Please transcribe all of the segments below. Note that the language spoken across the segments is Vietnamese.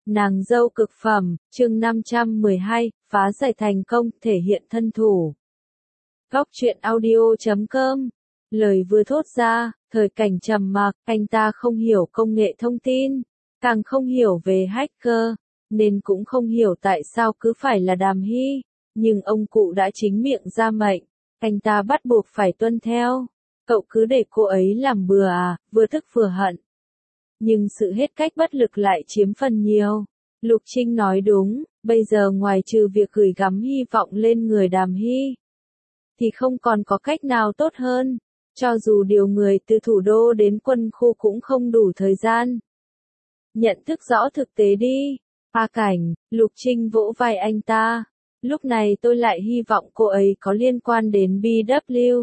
Nàng dâu cực phẩm, chương 512, phá giải thành công, thể hiện thân thủ. Góc truyện audio.com. Lời vừa thốt ra, thời cảnh trầm mặc, anh ta không hiểu công nghệ thông tin, càng không hiểu về hacker, nên cũng không hiểu tại sao cứ phải là Đàm Hy, nhưng ông cụ đã chính miệng ra mệnh, anh ta bắt buộc phải tuân theo. Cậu cứ để cô ấy làm bừa à, vừa tức vừa hận. Nhưng sự hết cách bất lực lại chiếm phần nhiều. Lục Trinh nói đúng, bây giờ ngoài trừ việc gửi gắm hy vọng lên người Đàm Hy, thì không còn có cách nào tốt hơn. Cho dù điều người từ thủ đô đến quân khu cũng không đủ thời gian. Nhận thức rõ thực tế đi. A Cảnh, Lục Trinh vỗ vai anh ta. Lúc này tôi lại hy vọng cô ấy có liên quan đến BW.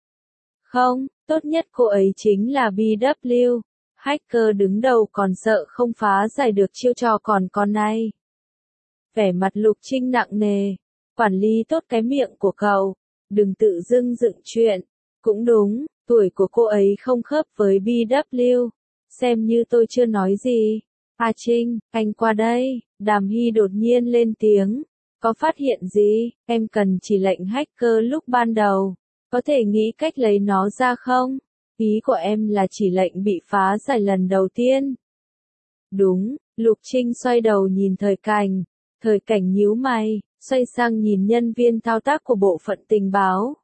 Không, tốt nhất cô ấy chính là BW. Hacker đứng đầu còn sợ không phá giải được chiêu trò còn con này. Vẻ mặt Lục Trinh nặng nề. Quản lý tốt cái miệng của cậu. Đừng tự dưng dựng chuyện. Cũng đúng, tuổi của cô ấy không khớp với BW. Xem như tôi chưa nói gì. A Trinh, anh qua đây. Đàm Hy đột nhiên lên tiếng. Có phát hiện gì? Em cần chỉ lệnh hacker lúc ban đầu. Có thể nghĩ cách lấy nó ra không? Ý của em là chỉ lệnh bị phá giải lần đầu tiên. Đúng, Lục Trinh xoay đầu nhìn Thời Cảnh nhíu mày, xoay sang nhìn nhân viên thao tác của bộ phận tình báo.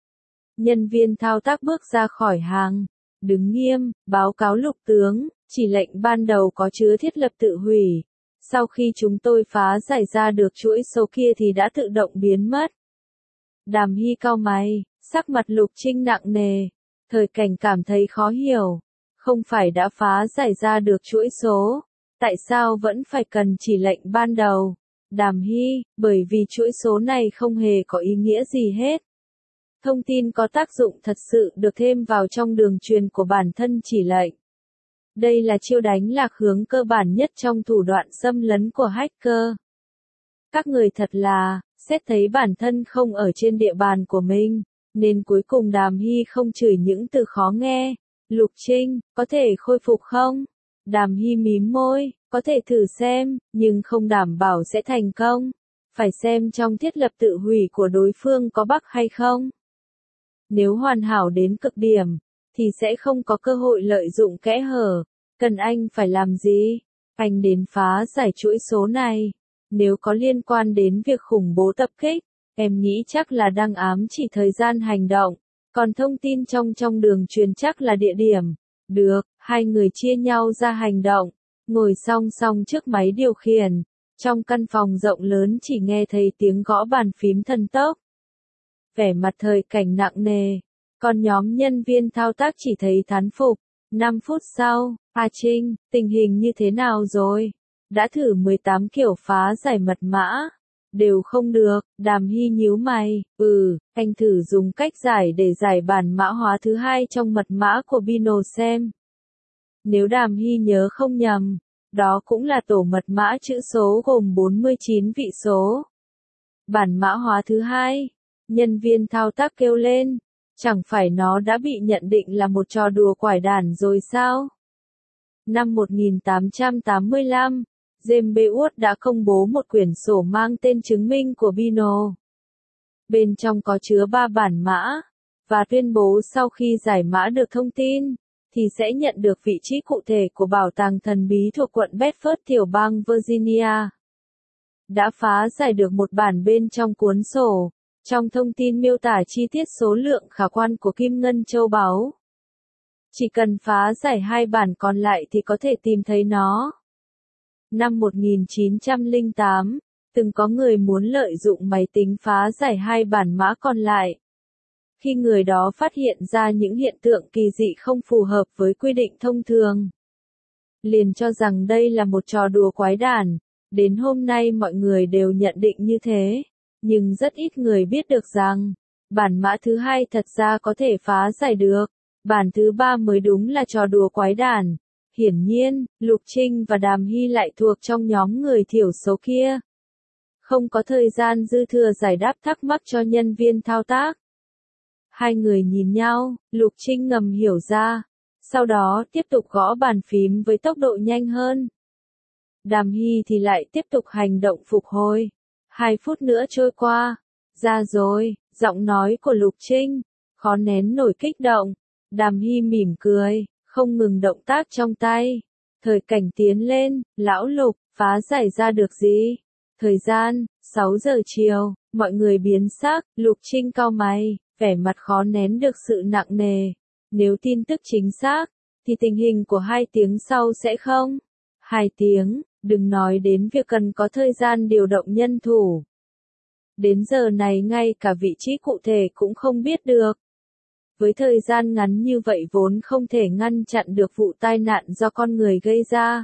Nhân viên thao tác bước ra khỏi hàng, đứng nghiêm, báo cáo Lục tướng, chỉ lệnh ban đầu có chứa thiết lập tự hủy. Sau khi chúng tôi phá giải ra được chuỗi số kia thì đã tự động biến mất. Đàm Hy cau mày, sắc mặt Lục Trinh nặng nề. Thời Cảnh cảm thấy khó hiểu. Không phải đã phá giải ra được chuỗi số. Tại sao vẫn phải cần chỉ lệnh ban đầu? Đàm Hy, bởi vì chuỗi số này không hề có ý nghĩa gì hết. Thông tin có tác dụng thật sự được thêm vào trong đường truyền của bản thân chỉ lệnh. Đây là chiêu đánh lạc hướng cơ bản nhất trong thủ đoạn xâm lấn của hacker. Các người thật là, xét thấy bản thân không ở trên địa bàn của mình, nên cuối cùng Đàm Hy không chửi những từ khó nghe. Lục Trinh, có thể khôi phục không? Đàm Hy mím môi, có thể thử xem, nhưng không đảm bảo sẽ thành công. Phải xem trong thiết lập tự hủy của đối phương có bug hay không. Nếu hoàn hảo đến cực điểm, thì sẽ không có cơ hội lợi dụng kẽ hở. Cần anh phải làm gì? Anh đến phá giải chuỗi số này. Nếu có liên quan đến việc khủng bố tập kích, em nghĩ chắc là đang ám chỉ thời gian hành động. Còn thông tin trong đường truyền chắc là địa điểm. Được, hai người chia nhau ra hành động. Ngồi song song trước máy điều khiển. Trong căn phòng rộng lớn chỉ nghe thấy tiếng gõ bàn phím thần tốc. Vẻ mặt Thời Cảnh nặng nề. Còn nhóm nhân viên thao tác chỉ thấy thán phục. 5 phút sau, A Trinh, tình hình như thế nào rồi? Đã thử 18 kiểu phá giải mật mã. Đều không được, Đàm Hy nhíu mày. Anh thử dùng cách giải để giải bản mã hóa thứ hai trong mật mã của Bino xem. Nếu Đàm Hy nhớ không nhầm, đó cũng là tổ mật mã chữ số gồm 49 vị số. Bản mã hóa thứ hai, nhân viên thao tác kêu lên. Chẳng phải nó đã bị nhận định là một trò đùa quải đản rồi sao? Năm 1885, James Beard đã công bố một quyển sổ mang tên chứng minh của Bino. Bên trong có chứa 3 bản mã, và tuyên bố sau khi giải mã được thông tin, thì sẽ nhận được vị trí cụ thể của bảo tàng thần bí thuộc quận Bedford tiểu bang Virginia. Đã phá giải được một bản bên trong cuốn sổ. Trong thông tin miêu tả chi tiết số lượng khả quan của kim ngân châu báu. Chỉ cần phá giải 2 bản còn lại thì có thể tìm thấy nó. Năm 1908, từng có người muốn lợi dụng máy tính phá giải 2 bản mã còn lại. Khi người đó phát hiện ra những hiện tượng kỳ dị không phù hợp với quy định thông thường, liền cho rằng đây là một trò đùa quái đản. Đến hôm nay mọi người đều nhận định như thế. Nhưng rất ít người biết được rằng, bản mã thứ hai thật ra có thể phá giải được. Bản thứ ba mới đúng là trò đùa quái đản. Hiển nhiên, Lục Trinh và Đàm Hy lại thuộc trong nhóm người thiểu số kia. Không có thời gian dư thừa giải đáp thắc mắc cho nhân viên thao tác. Hai người nhìn nhau, Lục Trinh ngầm hiểu ra. Sau đó tiếp tục gõ bàn phím với tốc độ nhanh hơn. Đàm Hy thì lại tiếp tục hành động phục hồi. 2 phút nữa trôi qua. Ra rồi, giọng nói của Lục Trinh, khó nén nổi kích động. Đàm Hy mỉm cười, không ngừng động tác trong tay. Thời cảnh tiến lên, lão Lục, phá giải ra được gì? Thời gian, 6 giờ chiều, mọi người biến sắc, Lục Trinh cau mày, vẻ mặt khó nén được sự nặng nề. Nếu tin tức chính xác, thì tình hình của 2 tiếng sau sẽ không? 2 tiếng, đừng nói đến việc cần có thời gian điều động nhân thủ. Đến giờ này ngay cả vị trí cụ thể cũng không biết được. Với thời gian ngắn như vậy vốn không thể ngăn chặn được vụ tai nạn do con người gây ra.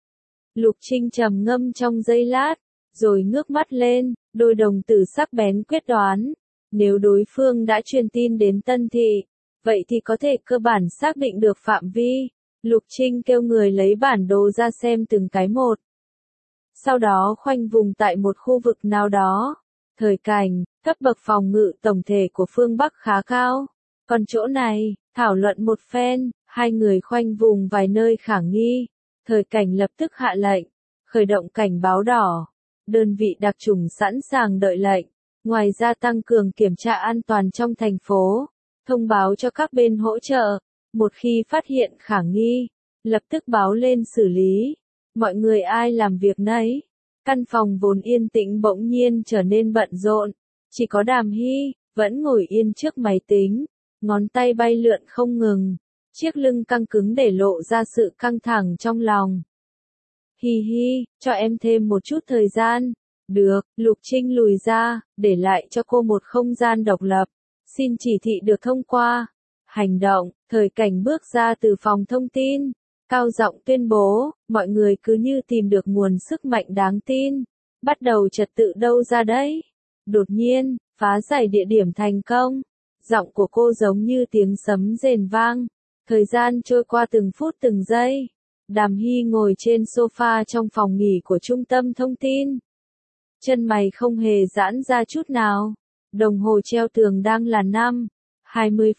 Lục Trinh trầm ngâm trong giây lát, rồi ngước mắt lên, đôi đồng tử sắc bén quyết đoán. Nếu đối phương đã truyền tin đến Tân Thị, vậy thì có thể cơ bản xác định được phạm vi. Lục Trinh kêu người lấy bản đồ ra xem từng cái một. Sau đó khoanh vùng tại một khu vực nào đó. Thời cảnh, cấp bậc phòng ngự tổng thể của phương Bắc khá cao. Còn chỗ này, thảo luận một phen, 2 người khoanh vùng vài nơi khả nghi. Thời cảnh lập tức hạ lệnh, khởi động cảnh báo đỏ. Đơn vị đặc chủng sẵn sàng đợi lệnh. Ngoài ra tăng cường kiểm tra an toàn trong thành phố. Thông báo cho các bên hỗ trợ. Một khi phát hiện khả nghi, lập tức báo lên xử lý. Mọi người ai làm việc nấy. Căn phòng vốn yên tĩnh bỗng nhiên trở nên bận rộn. Chỉ có Đàm Hy, vẫn ngồi yên trước máy tính. Ngón tay bay lượn không ngừng. Chiếc lưng căng cứng để lộ ra sự căng thẳng trong lòng. Hi hi, cho em thêm một chút thời gian. Được, Lục Trinh lùi ra, để lại cho cô một không gian độc lập. Xin chỉ thị được thông qua. Hành động, thời cảnh bước ra từ phòng thông tin. Cao giọng tuyên bố, mọi người cứ như tìm được nguồn sức mạnh đáng tin. Bắt đầu trật tự đâu ra đấy? Đột nhiên, phá giải địa điểm thành công. Giọng của cô giống như tiếng sấm rền vang. Thời gian trôi qua từng phút từng giây. Đàm Hy ngồi trên sofa trong phòng nghỉ của trung tâm thông tin. Chân mày không hề giãn ra chút nào. Đồng hồ treo tường đang là 5:20,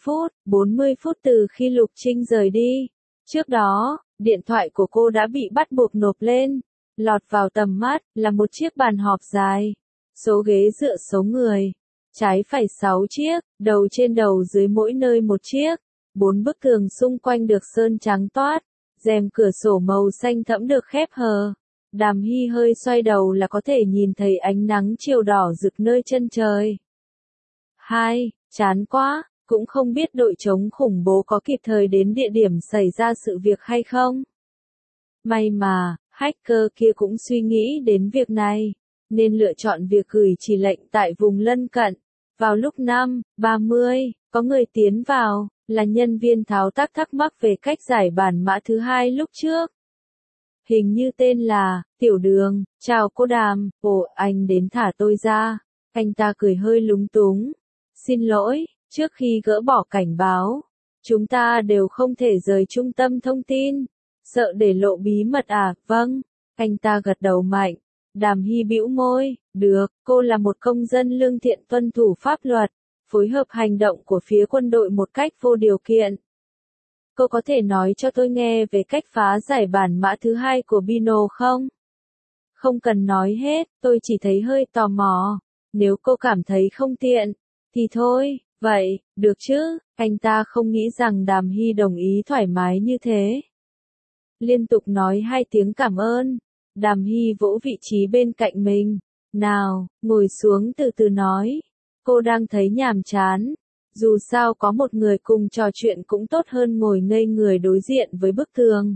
40 phút từ khi Lục Trinh rời đi. Trước đó, điện thoại của cô đã bị bắt buộc nộp lên. Lọt vào tầm mắt là một chiếc bàn họp dài. Số ghế dựa số người. Trái phải 6 chiếc, đầu trên đầu dưới mỗi nơi một chiếc. 4 bức tường xung quanh được sơn trắng toát. Rèm cửa sổ màu xanh thẫm được khép hờ. Đàm Hy hơi xoay đầu là có thể nhìn thấy ánh nắng chiều đỏ rực nơi chân trời. Chán quá, cũng không biết đội chống khủng bố có kịp thời đến địa điểm xảy ra sự việc hay không. May mà, hacker kia cũng suy nghĩ đến việc này, nên lựa chọn việc gửi chỉ lệnh tại vùng lân cận. Vào lúc 5:30, có người tiến vào, là nhân viên tháo tác thắc mắc về cách giải bản mã thứ 2 lúc trước. Hình như tên là Tiểu Đường. Chào cô Đàm. Ồ, anh đến thả tôi ra. Anh ta cười hơi lúng túng. Xin lỗi, trước khi gỡ bỏ cảnh báo, chúng ta đều không thể rời trung tâm thông tin. Sợ để lộ bí mật à? Vâng. Anh ta gật đầu mạnh. Đàm Hy bĩu môi. Được, cô là một công dân lương thiện tuân thủ pháp luật, phối hợp hành động của phía quân đội một cách vô điều kiện. Cô có thể nói cho tôi nghe về cách phá giải bản mã thứ 2 của Bino không? Không cần nói hết, tôi chỉ thấy hơi tò mò. Nếu cô cảm thấy không tiện, thì thôi, vậy, được chứ? Anh ta không nghĩ rằng Đàm Hy đồng ý thoải mái như thế. Liên tục nói 2 tiếng cảm ơn. Đàm Hy vỗ vị trí bên cạnh mình. Nào, ngồi xuống từ từ nói. Cô đang thấy nhàm chán. Dù sao có một người cùng trò chuyện cũng tốt hơn ngồi ngây người đối diện với bức tường.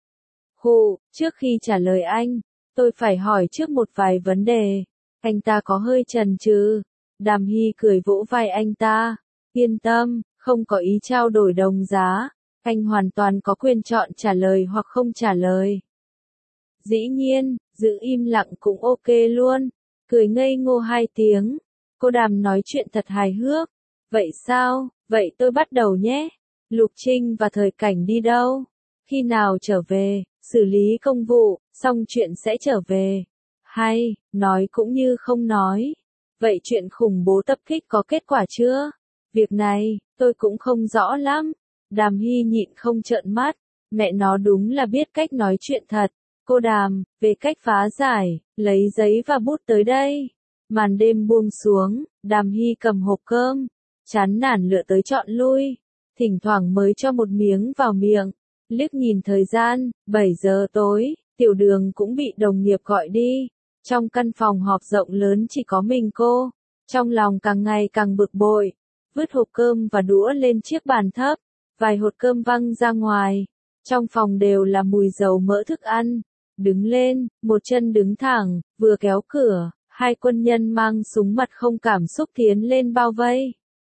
Trước khi trả lời anh, tôi phải hỏi trước một vài vấn đề. Anh ta có hơi chần chừ. Đàm Hy cười vỗ vai anh ta. Yên tâm, không có ý trao đổi đồng giá. Anh hoàn toàn có quyền chọn trả lời hoặc không trả lời. Dĩ nhiên, giữ im lặng cũng ok luôn. Cười ngây ngô 2 tiếng. Cô Đàm nói chuyện thật hài hước. Vậy sao, vậy tôi bắt đầu nhé. Lục Trinh và thời cảnh đi đâu? Khi nào trở về, xử lý công vụ, xong chuyện sẽ trở về. Hay, nói cũng như không nói. Vậy chuyện khủng bố tập kích có kết quả chưa? Việc này, tôi cũng không rõ lắm. Đàm Hy nhịn không trợn mắt. Mẹ nó đúng là biết cách nói chuyện thật. Cô Đàm, về cách phá giải, lấy giấy và bút tới đây. Màn đêm buông xuống, Đàm Hy cầm hộp cơm, chán nản lựa tới chọn lui, thỉnh thoảng mới cho một miếng vào miệng, liếc nhìn thời gian, 7 giờ tối, Tiểu Đường cũng bị đồng nghiệp gọi đi. Trong căn phòng họp rộng lớn chỉ có mình cô, trong lòng càng ngày càng bực bội, vứt hộp cơm và đũa lên chiếc bàn thấp, vài hột cơm văng ra ngoài, trong phòng đều là mùi dầu mỡ thức ăn. Đứng lên, một chân đứng thẳng, vừa kéo cửa, hai quân nhân mang súng mặt không cảm xúc tiến lên bao vây.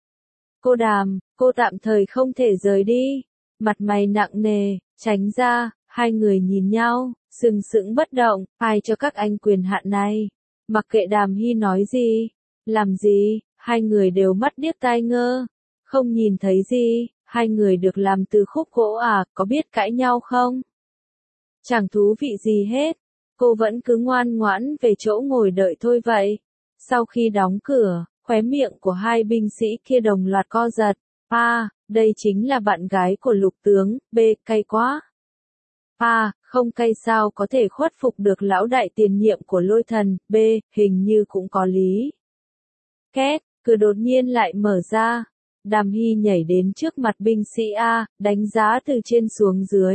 Cô Đàm, cô tạm thời không thể rời đi. Mặt mày nặng nề, tránh ra, hai người nhìn nhau, sừng sững bất động, ai cho các anh quyền hạn này. Mặc kệ Đàm Hy nói gì, làm gì, hai người đều mắt điếc tai ngơ, không nhìn thấy gì, hai người được làm từ khúc gỗ à, có biết cãi nhau không? Chẳng thú vị gì hết, cô vẫn cứ ngoan ngoãn về chỗ ngồi đợi thôi vậy. Sau khi đóng cửa, khóe miệng của hai binh sĩ kia đồng loạt co giật. À, đây chính là bạn gái của Lục tướng, B, cay quá. À, không cay sao có thể khuất phục được lão đại tiền nhiệm của Lôi Thần, B, hình như cũng có lý. Két, cửa đột nhiên lại mở ra. Đàm Hy nhảy đến trước mặt binh sĩ A, đánh giá từ trên xuống dưới.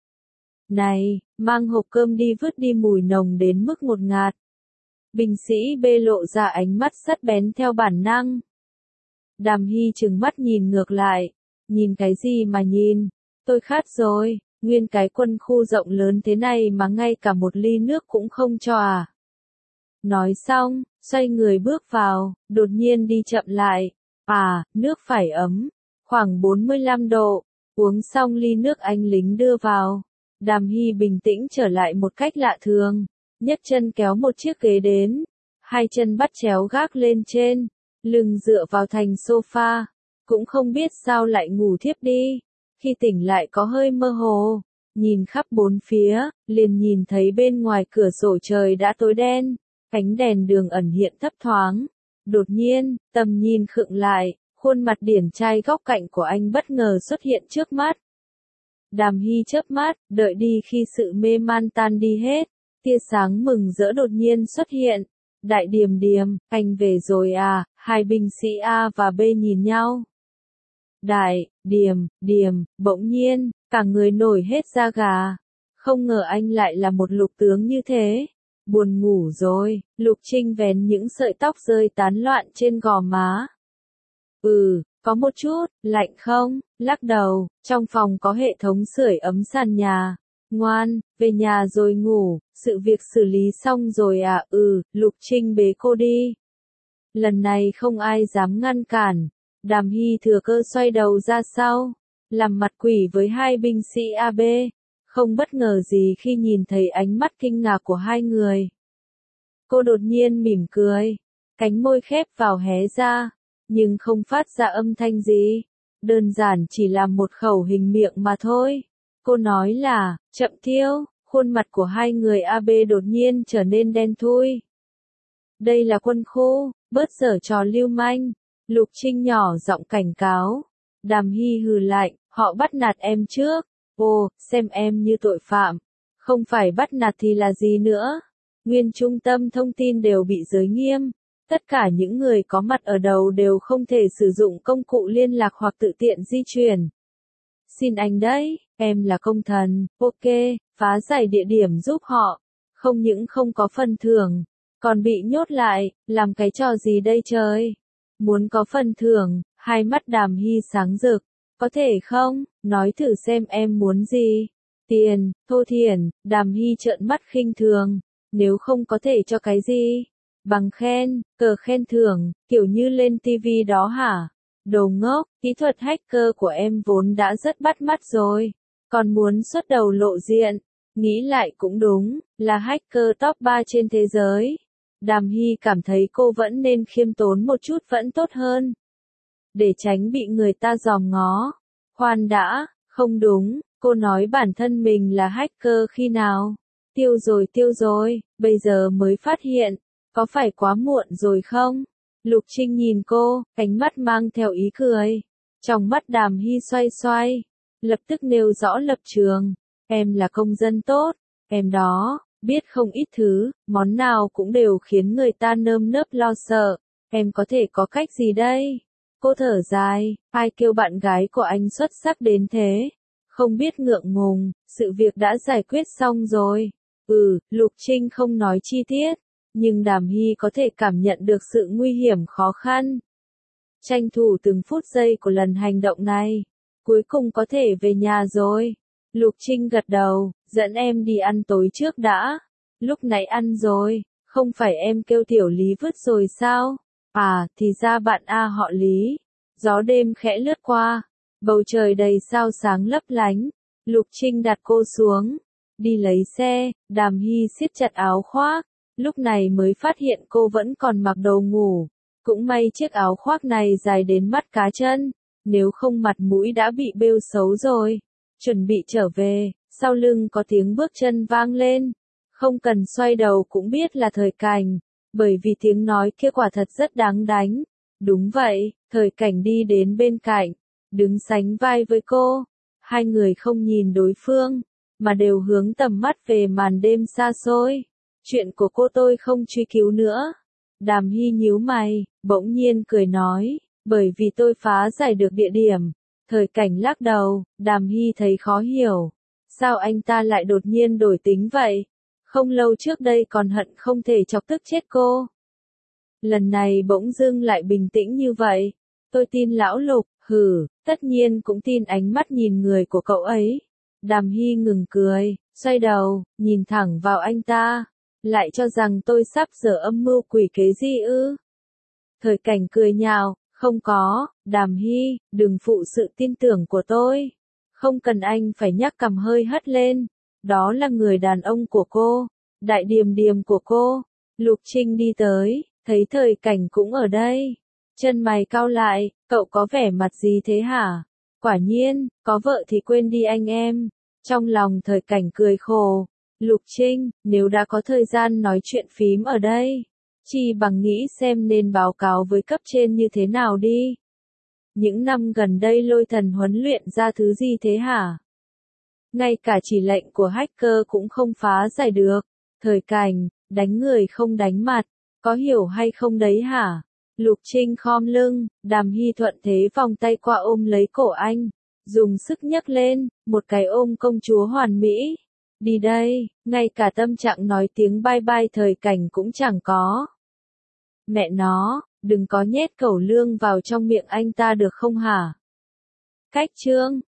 Này, mang hộp cơm đi vứt đi, mùi nồng đến mức ngột ngạt. Binh sĩ B lộ ra ánh mắt sắc bén theo bản năng. Đàm Hy trừng mắt nhìn ngược lại. Nhìn cái gì mà nhìn? Tôi khát rồi, nguyên cái quân khu rộng lớn thế này mà ngay cả một ly nước cũng không cho à? Nói xong, xoay người bước vào, đột nhiên đi chậm lại. À, nước phải ấm, khoảng 45 độ. Uống xong ly nước anh lính đưa vào. Đàm Hy bình tĩnh trở lại một cách lạ thường, nhấc chân kéo một chiếc ghế đến, hai chân bắt chéo gác lên trên, lưng dựa vào thành sofa, cũng không biết sao lại ngủ thiếp đi. Khi tỉnh lại có hơi mơ hồ, nhìn khắp bốn phía, liền nhìn thấy bên ngoài cửa sổ trời đã tối đen, ánh đèn đường ẩn hiện thấp thoáng. Đột nhiên, tầm nhìn khựng lại, khuôn mặt điển trai góc cạnh của anh bất ngờ xuất hiện trước mắt. Đàm Hy chớp mắt, đợi đi khi sự mê man tan đi hết, tia sáng mừng rỡ đột nhiên xuất hiện. Đại Điềm Điềm, anh về rồi à? Hai binh sĩ A và B nhìn nhau. Đại Điềm, bỗng nhiên, cả người nổi hết da gà. Không ngờ anh lại là một Lục tướng như thế. Buồn ngủ rồi, Lục Trinh vén những sợi tóc rơi tán loạn trên gò má. Có một chút, lạnh không? Lắc đầu, trong phòng có hệ thống sưởi ấm sàn nhà. Ngoan, về nhà rồi ngủ, sự việc xử lý xong rồi à? Lục Trinh bế cô đi. Lần này không ai dám ngăn cản. Đàm Hy thừa cơ xoay đầu ra sau, làm mặt quỷ với hai binh sĩ AB. Không bất ngờ gì khi nhìn thấy ánh mắt kinh ngạc của hai người. Cô đột nhiên mỉm cười, cánh môi khép vào hé ra, nhưng không phát ra âm thanh gì. Đơn giản chỉ là một khẩu hình miệng mà thôi. Cô nói là, chậm Tiêu, khuôn mặt của hai người AB đột nhiên trở nên đen thui. Đây là quân khu, bớt giở trò lưu manh. Lục Trinh nhỏ giọng cảnh cáo. Đàm Hy hừ lạnh, họ bắt nạt em trước. Ồ, xem em như tội phạm. Không phải bắt nạt thì là gì nữa. Nguyên trung tâm thông tin đều bị giới nghiêm. Tất cả những người có mặt ở đầu đều không thể sử dụng công cụ liên lạc hoặc tự tiện di chuyển. Xin anh đấy, em là công thần, ok, phá giải địa điểm giúp họ. Không những không có phần thưởng, còn bị nhốt lại, làm cái trò gì đây trời? Muốn có phần thưởng, hai mắt Đàm Hy sáng rực. Có thể không, nói thử xem em muốn gì. Tiền, thô thiển, Đàm Hy trợn mắt khinh thường. Nếu không có thể cho cái gì? Bằng khen, cờ khen thưởng, kiểu như lên TV đó hả? Đồ ngốc, kỹ thuật hacker của em vốn đã rất bắt mắt rồi. Còn muốn xuất đầu lộ diện. Nghĩ lại cũng đúng, là hacker top 3 trên thế giới. Đàm Hy cảm thấy cô vẫn nên khiêm tốn một chút vẫn tốt hơn. Để tránh bị người ta dòm ngó. Khoan đã, không đúng, cô nói bản thân mình là hacker khi nào? Tiêu rồi, bây giờ mới phát hiện. Có phải quá muộn rồi không? Lục Trinh nhìn cô, ánh mắt mang theo ý cười. Trong mắt Đàm Hy xoay xoay, lập tức nêu rõ lập trường. Em là công dân tốt, Em đó, biết không ít thứ, món nào cũng đều khiến người ta nơm nớp lo sợ. Em có thể có cách gì đây? Cô thở dài, ai kêu bạn gái của anh xuất sắc đến thế? Không biết ngượng ngùng, sự việc đã giải quyết xong rồi. Lục Trinh không nói chi tiết, nhưng Đàm Hy có thể cảm nhận được sự nguy hiểm khó khăn. Tranh thủ từng phút giây của lần hành động này. Cuối cùng có thể về nhà rồi. Lục Trinh gật đầu, dẫn em đi ăn tối trước đã. Lúc nãy ăn rồi, không phải em kêu Tiểu Lý vứt rồi sao? À, thì ra bạn họ Lý. Gió đêm khẽ lướt qua, bầu trời đầy sao sáng lấp lánh. Lục Trinh đặt cô xuống, đi lấy xe, Đàm Hy siết chặt áo khoác, lúc này mới phát hiện cô vẫn còn mặc đồ ngủ. Cũng may chiếc áo khoác này dài đến mắt cá chân, nếu không mặt mũi đã bị bêu xấu rồi. Chuẩn bị trở về, sau lưng có tiếng bước chân vang lên. Không cần xoay đầu cũng biết là Thời Cảnh, bởi vì tiếng nói kia quả thật rất đáng đánh. Đúng vậy, Thời Cảnh đi đến bên cạnh, đứng sánh vai với cô. Hai người không nhìn đối phương, mà đều hướng tầm mắt về màn đêm xa xôi. Chuyện của cô tôi không truy cứu nữa. Đàm Hy nhíu mày, bỗng nhiên cười nói, bởi vì tôi phá giải được địa điểm. Thời Cảnh lắc đầu, Đàm Hy thấy khó hiểu. Sao anh ta lại đột nhiên đổi tính vậy? Không lâu trước đây còn hận không thể chọc tức chết cô. Lần này bỗng dưng lại bình tĩnh như vậy. Tôi tin lão Lục, tất nhiên cũng tin ánh mắt nhìn người của cậu ấy. Đàm Hy ngừng cười, xoay đầu, nhìn thẳng vào anh ta. Lại cho rằng tôi sắp dở âm mưu quỷ kế gì ư? Thời Cảnh cười nhạo, không có, Đàm Hy, đừng phụ sự tin tưởng của tôi. Không cần anh phải nhắc cằm hơi hất lên. Đó là người đàn ông của cô, đại điềm điềm của cô. Lục Trinh đi tới, thấy Thời Cảnh cũng ở đây. Chân mày cau lại, cậu có vẻ mặt gì thế hả? Quả nhiên, có vợ thì quên đi anh em. Trong lòng Thời Cảnh cười khổ. Lục Trinh, nếu đã có thời gian nói chuyện phím ở đây, chi bằng nghĩ xem nên báo cáo với cấp trên như thế nào đi. Những năm gần đây Lôi Thần huấn luyện ra thứ gì thế hả? Ngay cả chỉ lệnh của hacker cũng không phá giải được. Thời Cảnh, đánh người không đánh mặt, có hiểu hay không đấy hả? Lục Trinh khom lưng, Đàm Hy thuận thế vòng tay qua ôm lấy cổ anh, dùng sức nhấc lên, một cái ôm công chúa hoàn mỹ. Đi đây, ngay cả tâm trạng nói tiếng bye bye Thời Cảnh cũng chẳng có. Mẹ nó, đừng có nhét cẩu lương vào trong miệng anh ta được không hả? Cách chương